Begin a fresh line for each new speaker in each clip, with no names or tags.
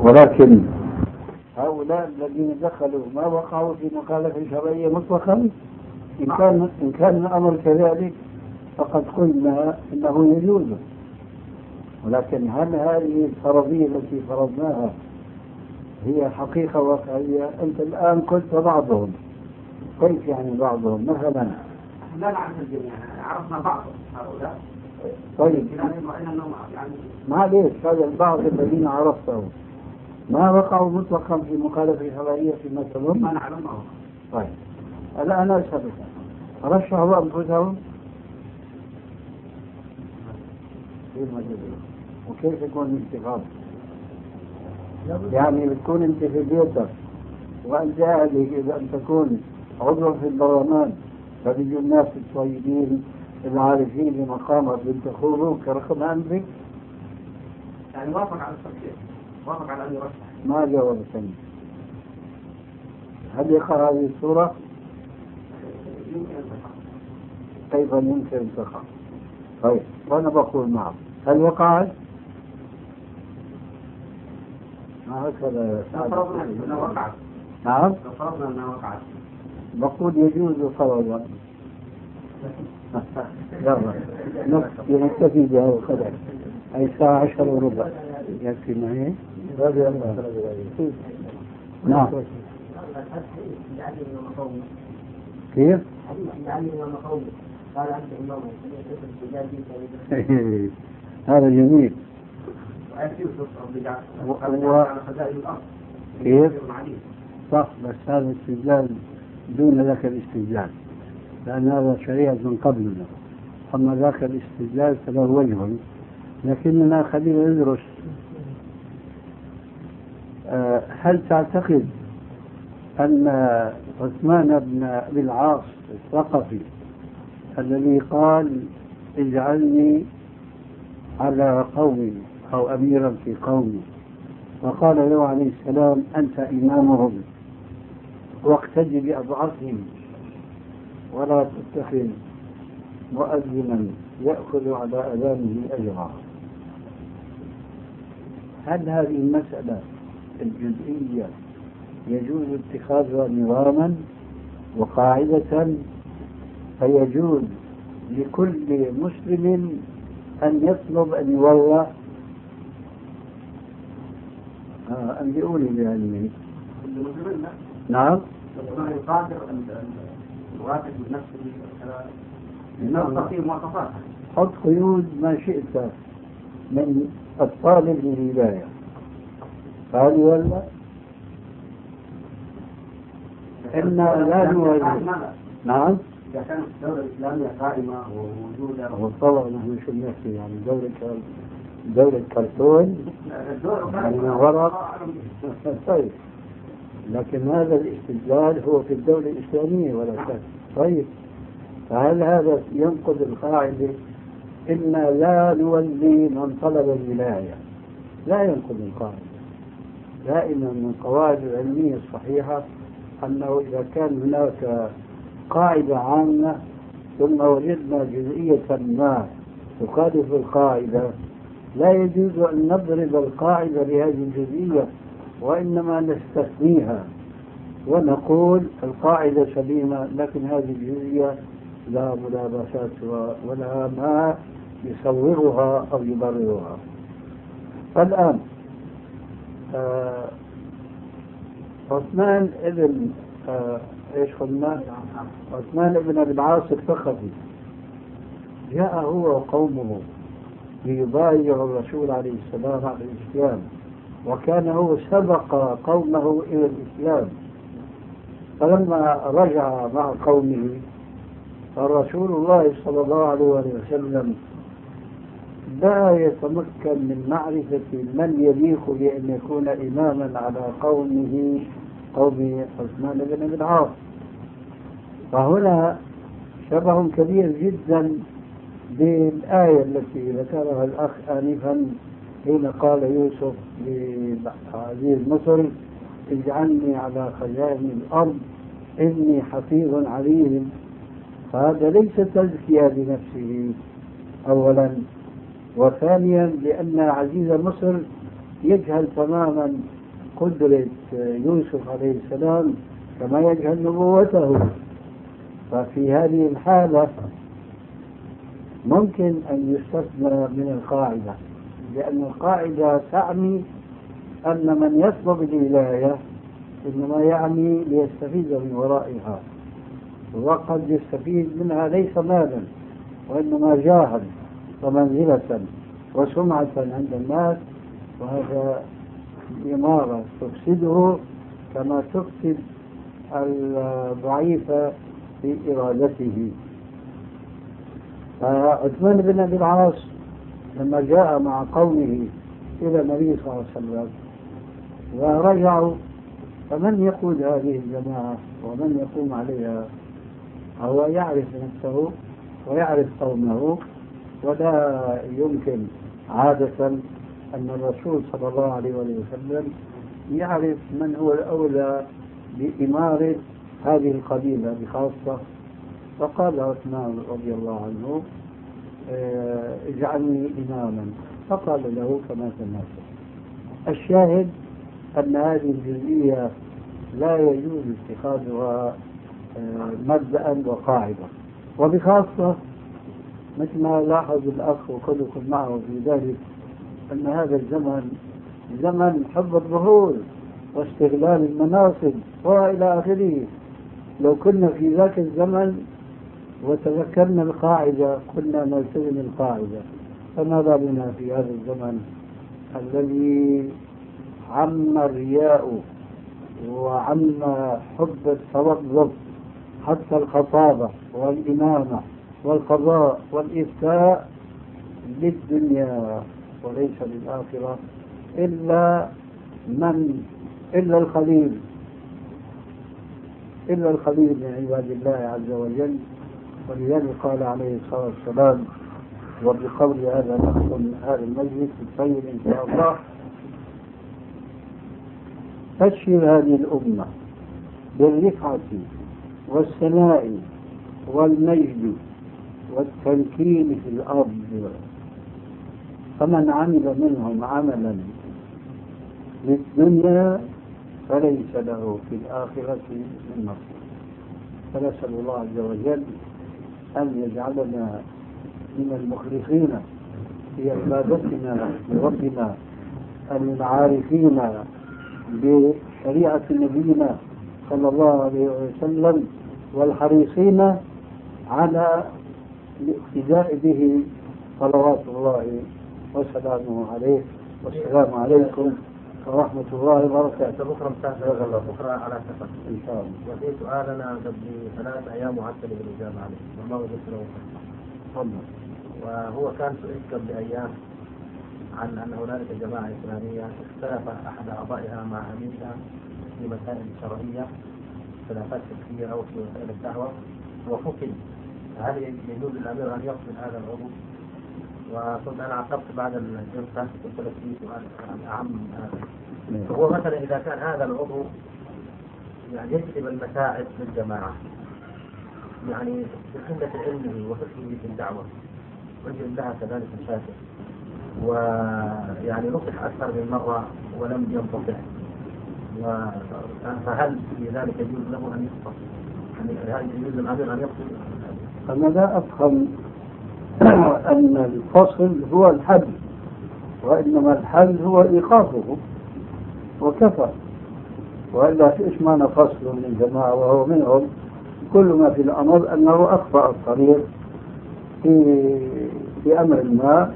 ولكن هؤلاء الذين دخلوا ما وقعوا في مخالفة شرعية مطلقا. إن كان الأمر كذلك فقد قلنا إنه يجوز، ولكن هل هذه الفرضية التي فرضناها هي حقيقة واقعية؟ أنت الآن قلت بعضهم، كيف يعني بعضهم؟ مثلا
لا نعرف الجميع، عرفنا بعض هؤلاء.
طيب معليش، هذا البعض الذين عرفتهم ما وقعوا مطلقا في مخالفة شرعية في مثلهم؟
ما نعلمه.
طيب الآن أسألك، رشحوا أنفسهم؟ وكيف يكون الانتخاب؟ يعني بتكون انت في بيتك وانت اهلك اذا ان تكون عضو في البرلمان فبيجوا الناس الطيبين العارفين بمقامك بينتخبوك رقم انفك؟
يعني وافق على الترشيح، وافق على ان يرشح.
ما جاوب ثاني. هل يقع هذه الصورة؟
يمكن ان تقع.
كيف يمكن ان تقع؟ طيب وانا بقول معك، هل وقعت؟ ما هكذا.
فرضنا انها وقعت.
نعم؟
فرضنا انها وقعت.
بقول يجوز فرضا. يلا نكتفي بهذا القدر. أي الساعة 10:15 يكفي معي؟ رضي الله. نعم. كيف؟ هذا جميل. كيف؟ صح، بس هذا استدلال دون ذاك الاستدلال، لأن هذا شريعة من قبلنا، أما ذاك الاستدلال فله وجه، لكننا خلينا ندرس. هل تعتقد أن عثمان بن أبي العاص الثقفي الذي قال اجعلني على قومي أو أميرا في قومي، وقال له عليه السلام أنت إمامهم واقتدي بأضعفهم ولا تتخذ مؤذنا يأخذ على أذانه أجرا، هل هذه المسألة الجزئية يجوز اتخاذها نظاما وقاعدة فيجوز لكل مسلم أن يطلب أن يولى؟ أنبئوني بعلمه. نعم.
يقادر أن يوافق بنفسه نستطيع مواصفات.
حط قيود ما شئت من الطالب للهداية، هل ولا؟ إنا لا نولي. نعم.
إذا كانت الدولة الإسلامية قائمة وموجودة.
وطبعا نحن شو نحكي يعني دولة كرتون يعني ورق. طيب لكن هذا الاستدلال هو في الدولة الإسلامية ولا شك. طيب فهل هذا ينقض القاعدة إنا لا نولي من طلب الولاية؟ لا ينقض القاعدة. دائما من القواعد العلمية الصحيحة أنه إذا كان هناك قاعدة عامة ثم وجدنا جزئية ما تخالف القاعدة لا يجوز أن نضرب القاعدة بهذه الجزئية، وإنما نستثنيها ونقول القاعدة سليمة لكن هذه الجزئية لا ملابسات ولا ما يصورها أو يبررها. فالآن عثمان ابن ايش قلنا؟ عثمان ابن ابي العاص الثقفي جاء هو وقومه ليبايعوا الرسول عليه السلام على الإسلام، وكان هو سبق قومه إلى الإسلام، فلما رجع مع قومه فرسول الله صلى الله عليه وسلم لا يتمكن من معرفة من يليق بأن يكون إماما على قومه قوم عثمان بن أبي العاص. فهنا شبه كبير جدا بالآية التي ذكرها الأخ آنفا حين قال يوسف لعزيز مصر اجعلني على خزائن الأرض إني حفيظ عليم. فهذا ليس تزكية لنفسه أولا، وثانيا لأن عزيز مصر يجهل تماما قدرة يوسف عليه السلام كما يجهل نبوته. ففي هذه الحالة ممكن أن يستثنى من القاعدة، لأن القاعدة تعني أن من يطلب الولاية إنما يعني ليستفيد من ورائها، وقد يستفيد منها ليس مالا وإنما جاها ومنزلة وسمعة عند الناس، وهذا إمارة تفسده كما تفسد الضعيف في إرادته. فعثمان بن أبي العاص لما جاء مع قومه إلى النبي صلى الله عليه وسلم ورجعوا، فمن يقود هذه الجماعة ومن يقوم عليها؟ هو يعرف نفسه ويعرف قومه، ولا يمكن عادة أن الرسول صلى الله عليه وسلم يعرف من هو الأولى بإمارة هذه القبيلة بخاصة. فقال عثمان رضي الله عنه اجعلني إماما، فقال له كما تناسب. الشاهد أن هذه الجزئية لا يجوز اتخاذها مبدأ وقاعدة، وبخاصة مثل ما لاحظ الأخ وكلكم معه في ذلك أن هذا الزمن زمن حب الظهور واستغلال المناصب وإلى آخره. لو كنا في ذاك الزمن وتذكرنا القاعدة كنا نلتزم القاعدة، فما بالنا في هذا الزمن الذي عم الرياء وعم حب التوظف، حتى الخطابة والإمامة والقضاء والإفتاء للدنيا وليس للآخرة، إلا القليل من عباد الله عز وجل. ولذلك قال عليه الصلاة والسلام، وبقول هذا نختم هذا المجلس الطيب إن شاء الله: بشر هذه الأمة بالرفعة والثناء والمجد والتمكين في الأرض، فمن عمل منهم عملا للدنيا فليس له في الآخرة من نصيب. فنسأل الله عز وجل أن يجعلنا من المخلصين في عبادتنا لربنا، العارفين بشريعة نبينا صلى الله عليه وسلم، والحريصين على الاقتداء به صلوات الله وسلامه عليه. والسلام عليكم ورحمة الله وبركاته.
بكرة على سفر
إن شاء الله.
وفي سؤالنا قبل 3 أيام معدل بالإجابة عليه وما وجدت له.
تفضل.
وهو كان سئل قبل أيام عن أن هنالك جماعة إسلامية اختلف أحد أعضائها مع أميرها في مسائل شرعية، خلافات فقهية أو في مسائل الدعوة، وفقد. هل يجوز للأمير أن يفصل هذا العضو؟ وكنت أنا عقبت بعد الجلسة قلت لك في سؤال أعم من هذا. فهو مثلا إذا كان هذا العضو يعني يجلب المساعد للجماعة، يعني بقلة علمه وفقهه في الدعوة، ويجب لها كذلك مشاكل، ويعني نصح أكثر من مرة ولم ينتصح، فهل في ذلك يجوز له أن يفصل؟ يعني هل يجوز للأمير أن يفصل؟
أنا لا أفهم أن الفصل هو الحل، وإنما الحل هو إيقافه وكفى. وإلا إيش معنى فصل من الجماعة وهو منهم؟ كل ما في الأمر أنه أخطأ الطريق في أمر ما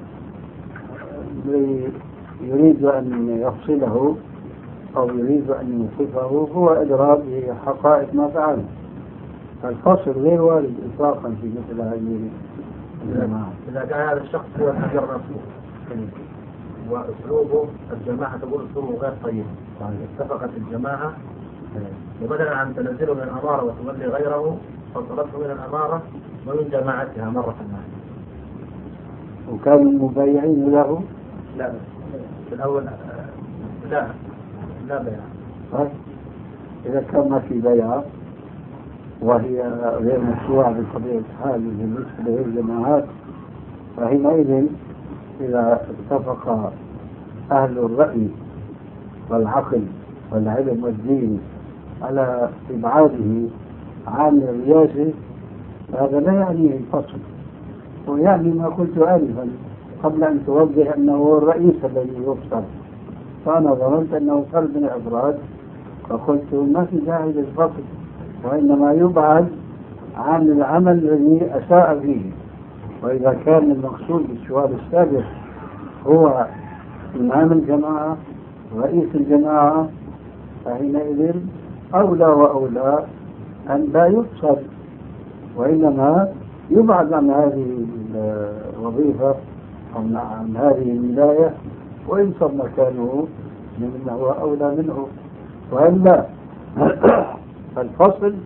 يريد أن يفصله أو يريد أن يوقفه، هو إدراك بحقائق ما فعل. فالفصل غير وارد إطلاقا في مثل هذه الجماعة.
إذا كان هذا الشخص هو الحجر الرسول وأسلوبه الجماعة تقول أسلوبه غير طيب، اتفقت الجماعة وبدلا عن تنزله من الأمارة وتولي غيره فطلبته من الأمارة ومن جماعتها مرة واحدة.
وكانوا مبايعين له؟
لا في الأول لا بيع.
طيب إذا كان ما في بيع وهي غير مشروعة بطبيعة الحال بالنسبة للجماعات، فحينئذ إذا اتفق أهل الرأي والعقل والعلم والدين على إبعاده عن الرياسة، هذا لا يعني الفصل، ويعني ما قلت آنفا قبل أن توضح أنه هو الرئيس الذي يفصل. فأنا ظننت أنه فرد من الأفراد، فقلت ما في داعي للفصل، وإنما يبعد عن العمل الذي أساء فيه. وإذا كان المقصود بالسؤال السابق هو إمام الجماعة رئيس الجماعة، فحينئذ أولى وأولى أن لا يفصل، وإنما يبعد عن هذه الوظيفة أو عن هذه الولاية وينصب مكانه لمن هو أولى منه. وإلا الفصل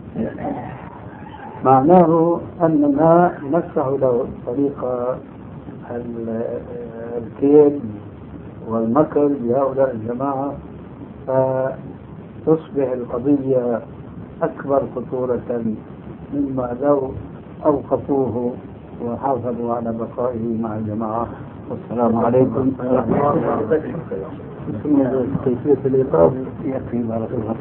معناه أننا نفتح له طريق الكيد والمكر بهؤلاء الجماعة، فتصبح القضية أكبر خطورة مما لو أوقفوه وحافظوا على بقائه مع الجماعة. والسلام عليكم ورحمة الله وبركاته. كيفية الإيقاف يكفي. بارك الله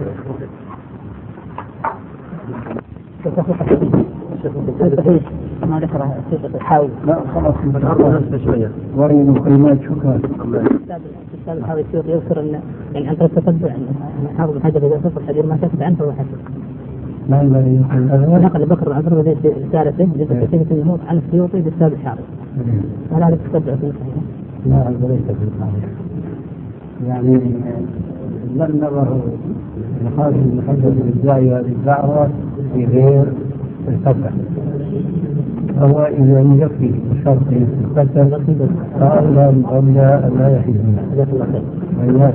فيك.
ما ذكر الشيخ الحاوي.
لا خلاص بالأرض شوية. ورينا كلمات شكرا.
الأستاذ الحاوي يذكر أن يعني عن طريق التتبع أن حافظ الحجر إذا صف الحديث ما كتب عنه فهو حسن.
ما ينبغي يقول
نقل بكر عن طريق الثالثة لتكتيك الموت عن السيوطي بالسابع الحافظ. هل هذا التتبع في الصحيح؟
لا هذا ليس في الصحيح. يعني لم نره نقاش المحدد بالداعية للدعوة في غير الفتح، هو إذا يكفي شرط الفتح فأولى لا يحل منه.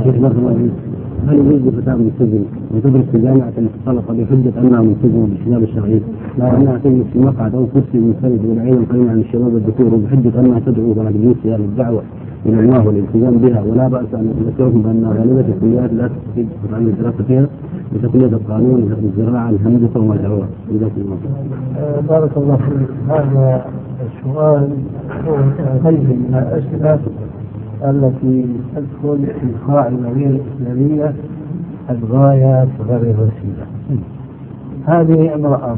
هل يجوز فتاة من السجن وتدرس في جامعة مختلطة بحجة أنها منتجة بالشباب الشرعي، لا أنها تجلس في مقعد أو كرسي منفرد والعين القيمة عن الشباب الذكور وبحجة أنها تدعو بلد جنسها للدعوة إلى الله والالتزام بها، ولا بأس أن نذكرهم بأن غالبية الكليات لا تستفيد عن الدراسة فيها مثل كلية القانون الزراعة الهندسة وما دعوها. جزاكم الله.
بارك الله فيك. هذا السؤال هو غير من الأسئلة التي تدخل في القاعدة غير الإسلامية الغاية غير الوسيلة. هذه امرأة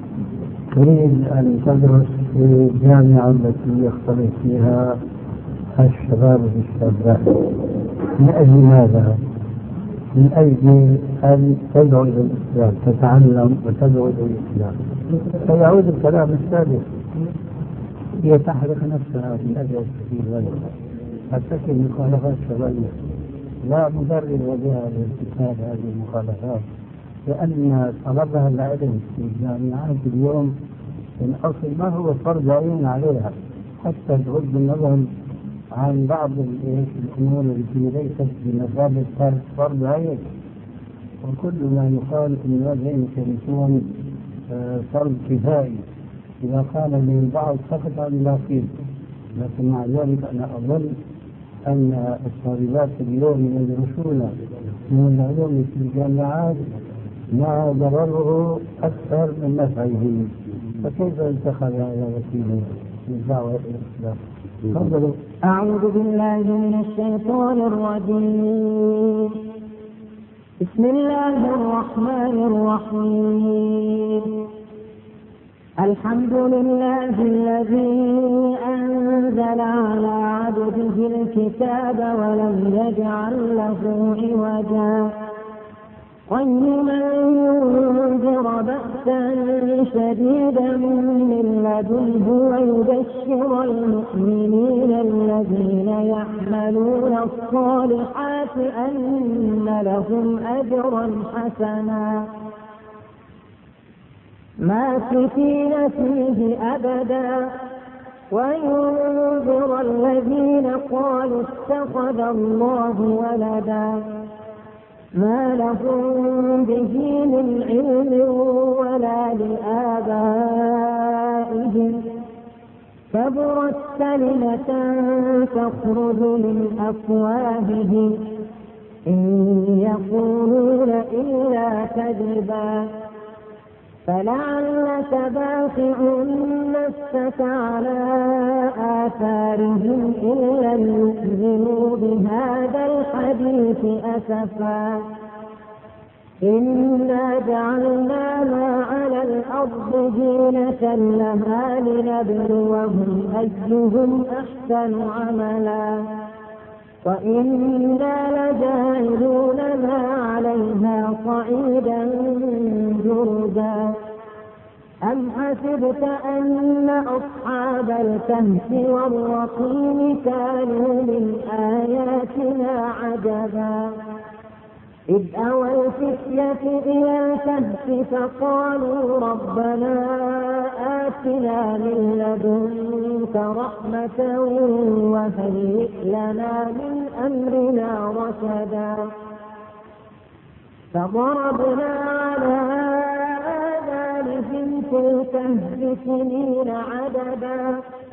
تريد أن تدرس في الجامعة التي يختلط فيها الشباب والشابات. من أجل ماذا؟ من أجل أن تدعو إلى الإسلام، تتعلم وتدعو إلى الإسلام. فيعود الكلام السابق، هي تحرق نفسها من أجل السبيل غيرها، ترتكب مخالفات شرعية لا مبرر بها لارتكاب هذه المخالفات، لأن طلبها العلم في الجامعات اليوم من أصل ما هو فرض عين عليها، حتى بغض النظر عن بعض الأمور التي ليست بمثابة فرض عين. وكل ما يقال من هذا يمكن يكون فرض كفائي، إذا قال به البعض سقط عن الباقين. لكن مع ذلك أنا أظن أن الطالبات اليوم يدرسون من العلوم في الجامعات مع ضرره أكثر من نفعه، فكيف اتخذ هذا وسيلة للدعوة إلى الإسلام؟ تفضلوا.
أعوذ بالله من الشيطان الرجيم. بسم الله الرحمن الرحيم. الحمد لله الذي أنزل على عبده الكتاب ولم يجعل له عوجا قيما ينذر بأسا شديدا من لدنه ويبشر المؤمنين الذين يعملون الصالحات أن لهم أجرا حسنا ماكثين فيه أبدا وينذر الذين قالوا اتخذ الله ولدا ما لهم به من علم ولا لآبائهم كبرت كلمة تخرج من أفواههم إن يقولون إلا كذبا فلعلك باخع نفسك على آثارهم إن لم يؤمنوا بهذا الحديث أسفا إنا جعلنا ما على الأرض زينة لها لنبلوهم أيهم أحسن عملا وإنا لجاعلون ما عليها صعيدا جردا أم حسبت أن أصحاب الكهف والرقيم كانوا من آياتنا عجبا إذ أوى الفتية إلى الكهف فقالوا ربنا آتنا من لدنك رحمة وهيئ لنا من أمرنا رشدا فضربنا على آذانهم في الكهف سنين عددا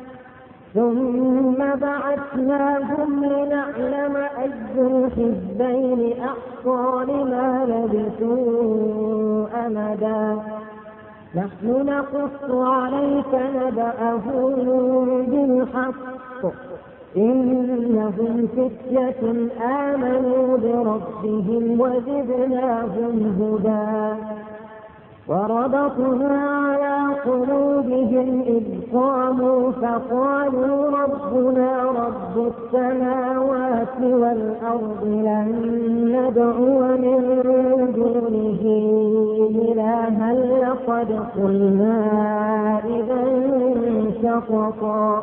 ثم بعثناهم لنعلم أي الحزبين أحصى لما لبثوا أمدا نحن نقص عليك نبأهم بالحق إنهم فتية آمنوا بربهم وزدناهم هدى وربطنا على قلوبهم إذ قاموا فقالوا ربنا رب السماوات والأرض لن ندعو من دونه إلها لقد قلنا إذا شططا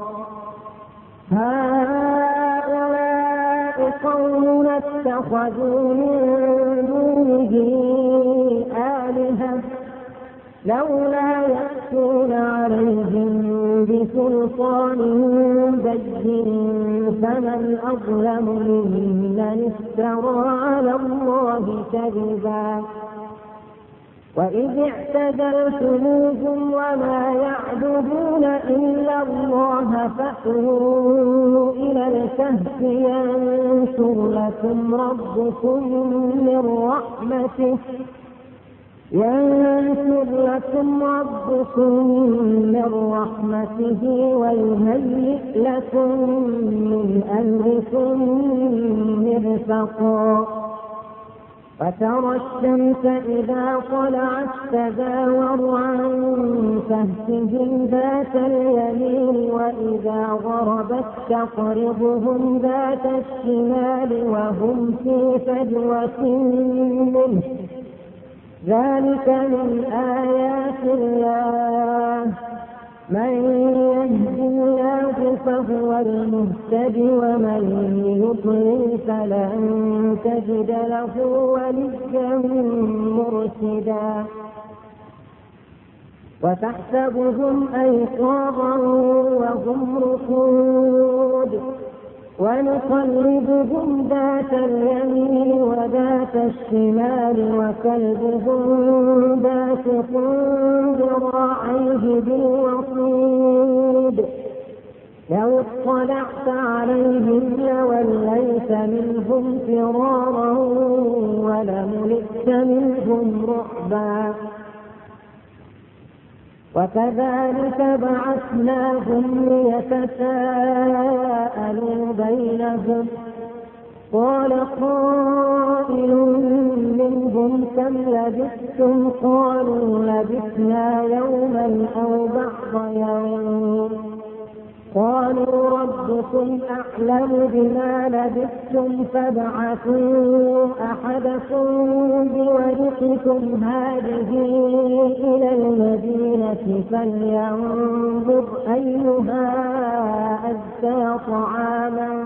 هؤلاء قومنا اتخذوا من دونه آلهة لولا يأتون عليهم بسلطان بين فمن أظلم ممن افترى على الله كذبا وإذ اعتزلتموهم وما يعبدون إلا الله فأووا إلى الكهف ينشر لكم ربكم من رحمته ويهيئ لكم من أمركم مرفقا وترى الشمس إذا طلعت تزاور عن كهفهم ذات اليمين وإذا غربت تقرضهم ذات الشمال وهم في فجوة منه ذلك من آيات الله من يهد الله فهو المهتد ومن يضلل فلن تجد له وليا مرشدا وتحسبهم أيقاظا وهم رقود ونقلبهم ذات اليمين وذات الشمال وكلبهم باسط ذراعيه بالوصيد لو اطلعت عليهم لوليت منهم فرارا ولملئت منهم رعبا وكذلك بعثناهم ليتساءلوا بينهم قال قائل منهم كم لبثتم قالوا لبثنا يوما أو بعض يوم قالوا ربكم أعلم بما لبثتم فابعثوا أحدكم بورقكم هذه إلى المدينة فلينظر أيها أزكى طعاما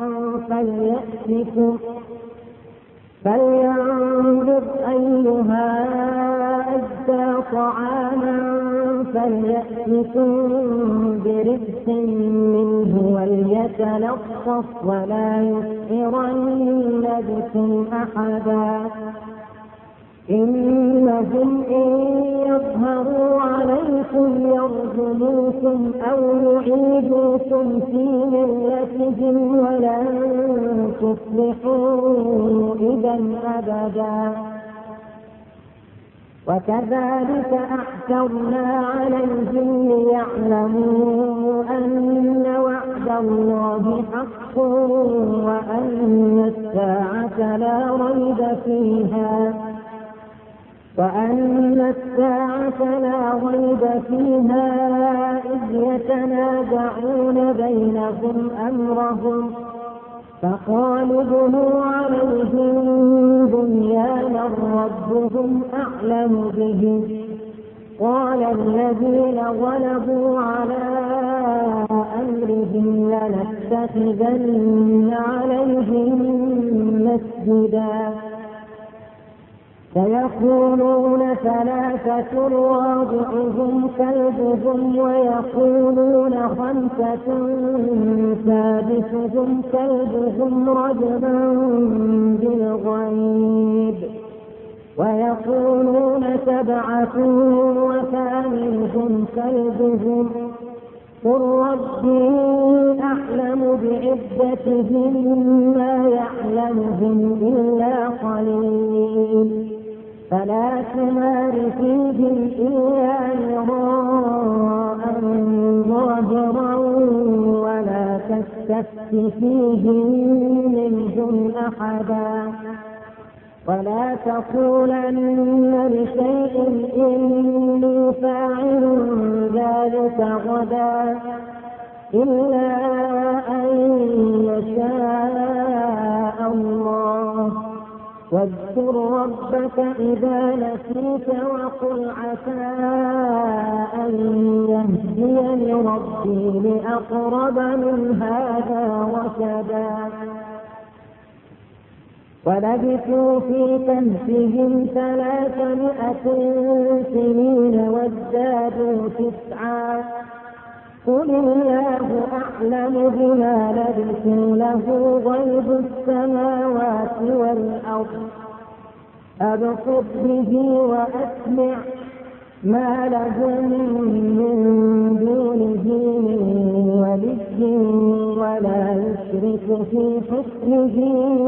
فليأتكم برزق منه وليتلطف ولا يسعرن بكم أحدا إنهم إن يظهروا عليكم يرجموكم أو يعيدوكم في ملتهم ولن تفلحوا إذا أبدا وكذلك أعثرنا عليهم ليعلموا أن وعد الله حق وأن الساعة لا ريب فيها إذ يتنازعون بينهم أمرهم فقالوا ابنوا عليهم بنيانا ربهم أعلم بهم قال الذين غلبوا على أمرهم لنتخذن عليهم مسجدا سيقولون ثلاثة رابعهم كلبهم ويقولون خمسة سادسهم كلبهم رجما بالغيب ويقولون سبعة وثامنهم كلبهم قل ربي أعلم بعدتهم ما يعلمهم إلا قليل فلا تمار فيهم إلا مراء ظاهرا ولا تستفت فيهم منهم أحدا ولا تقولن لشيء إني فاعل ذلك غدا إلا أن يشاء الله واذكر ربك إذا نسيت وقل عسى أن يهديني ربي لأقرب من هذا رشدا ولبثوا في كهفهم 300 سنين وازدادوا 9 قل الله أعلم بما لبثوا له غيب السماوات والأرض أبصر به وأسمع ما لهم من دونه من ولي ولا يشرك في حكمه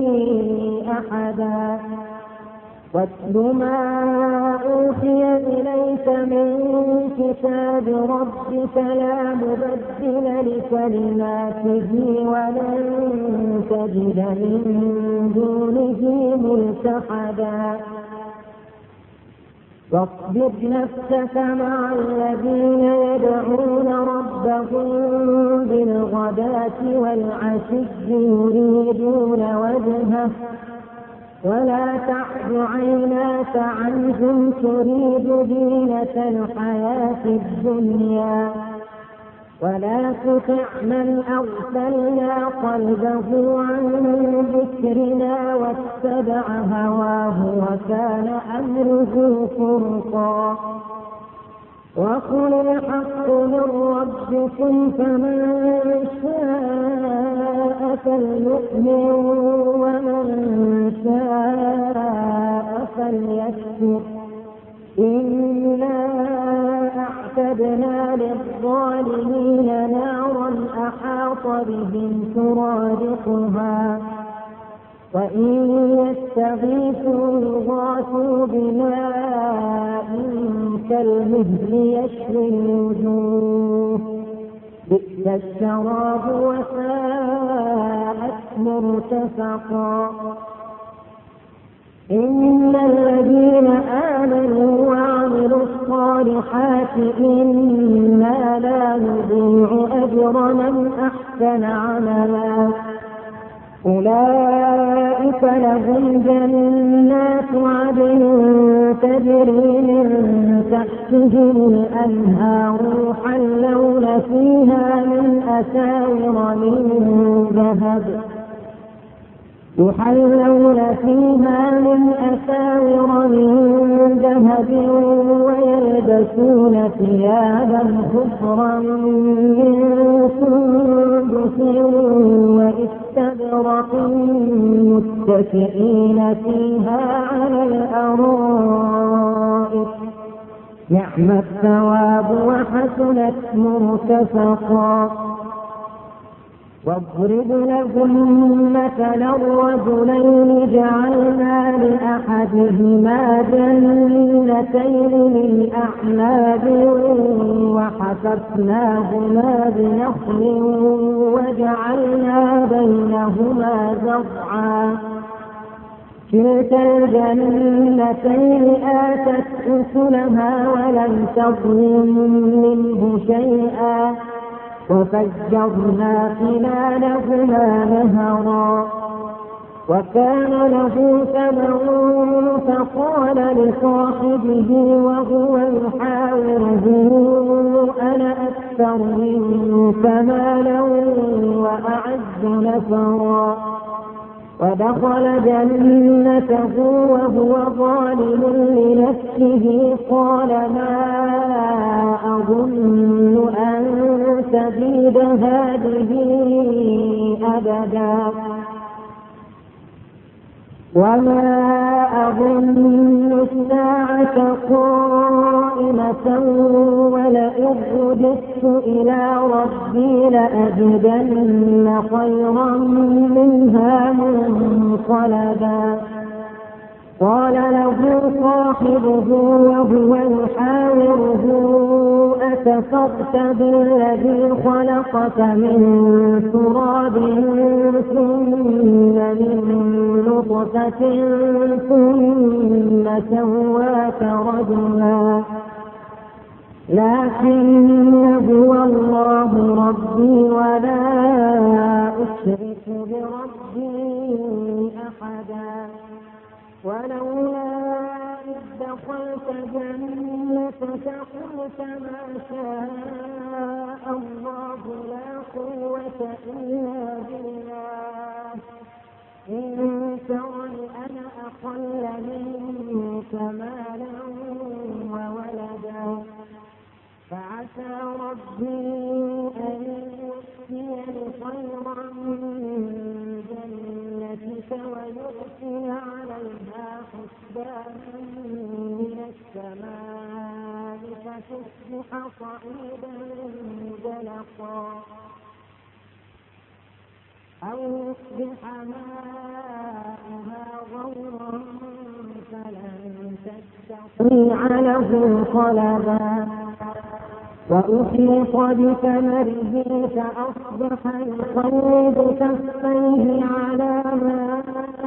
أحدا واتل ما أوحي إليك من كتاب ربك لا مبدل لكلماته ولن تجد من دونه ملتحدا واصبر نفسك مع الذين يدعون ربهم بالغداة والعشي يريدون وجهه ولا تعد عيناك عنهم تريد زينة الحياة الدنيا ولا تطع من أغفلنا قلبه عن ذكرنا واتبع هواه وكان أمره فرطا وقل الحق من ربكم فمن شاء فليؤمن ومن شاء فليكفر إنا أعتدنا للظالمين نارا أحاط بهم سرادقها وإن يستغيثوا يغاثوا بماء كالمهل يشوي الوجوه بئس الشراب وساءت مرتفقا إن الذين آمنوا وعملوا الصالحات إنا لا نضيع أجر من أحسن عملا أولئك لهم جنات عدن تجري من تحتهم الأنهار يحلون فيها من أساور من ذهب ويلبسون ثيابا خضرا من سندس واستبرق متكئين فيها على الأرائك نعم الثواب وحسنت مرتفقا واضرب لهم مثلا الرجلين جعلنا لأحدهما جنتين أعناب وحففناهما بنخل وجعلنا بينهما زرعا كلتا الجنتين آتت أكلها ولم تظلم منه شيئا وفجرنا خلالهما نهرا وكان له ثمر فقال لصاحبه وهو يحاوره أنا أكثر منك مالا وأعز نفرا ودخل جنته وهو ظالم لنفسه قال ما أظن أن تبيد هذه أبدا وما أظن الساعة قائمة ولئن رددت إلى ربي لأجدن خيرا منها منقلبا قال له صاحبه وهو يحاوره أكفرت بالذي خلقك من تراب ثم من نطفة ثم سواك رجلا لكن هو الله ربي ولا أشرك بربي أحدا ولولا إذ دخلت جنتك قلت ما شاء الله لا قوة إلا بالله إن ترني أنا أقل منك مالا وولدا فعسى ربي أن يؤتيني خيرا من جنتك ويؤتي عليها حسبانا من السماء فتصبح صعيدا زلقا أو يصبح ماؤها غورا فلن تستطيع له طلبا وأحيط بثمره فأصبح يقلب كفيه على ما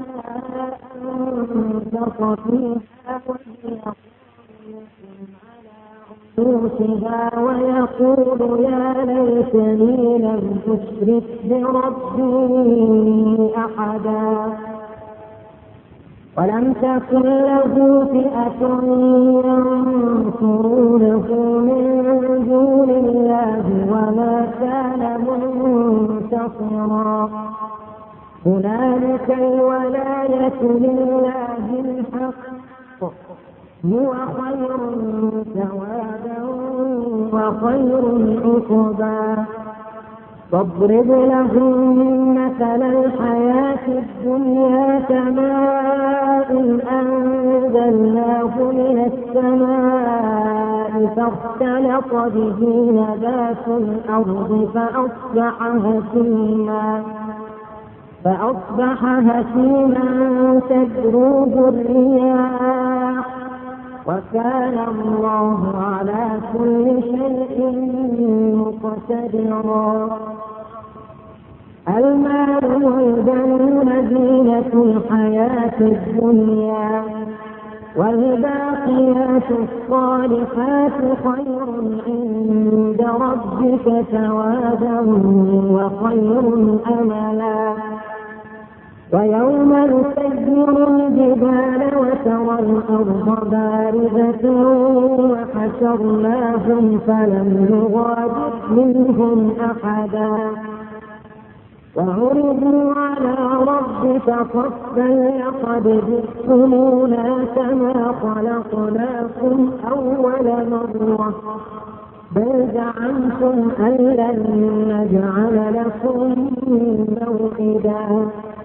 أنفق فيها عروشها ويقول يا ليتني لم أشرك بربي أحدا ولم تكن له فئة ينصرونه من دون الله وما كان منتصرا هنالك الولاية لله الحق هو خير ثوابا وخير عقبا واضرب لهم مثل الحياة الدنيا كماء أنزلناه من السماء فاختلط به نبات الأرض فأصبح هشيما تذروه الرياح وكان الله على كل شيء مقتدرا المال والبنون زينة الحياة الدنيا والباقيات الصالحات خير عند ربك ثوابا وخير أملا ويوم نسير الجبال وترى الأرض بارزة وحشرناهم فلم نغادر منهم أحدا وعرضوا على ربك صفا لقد جئتمونا كما خلقناكم أول مرة بل زعمتم أن لن نجعل لكم موعدا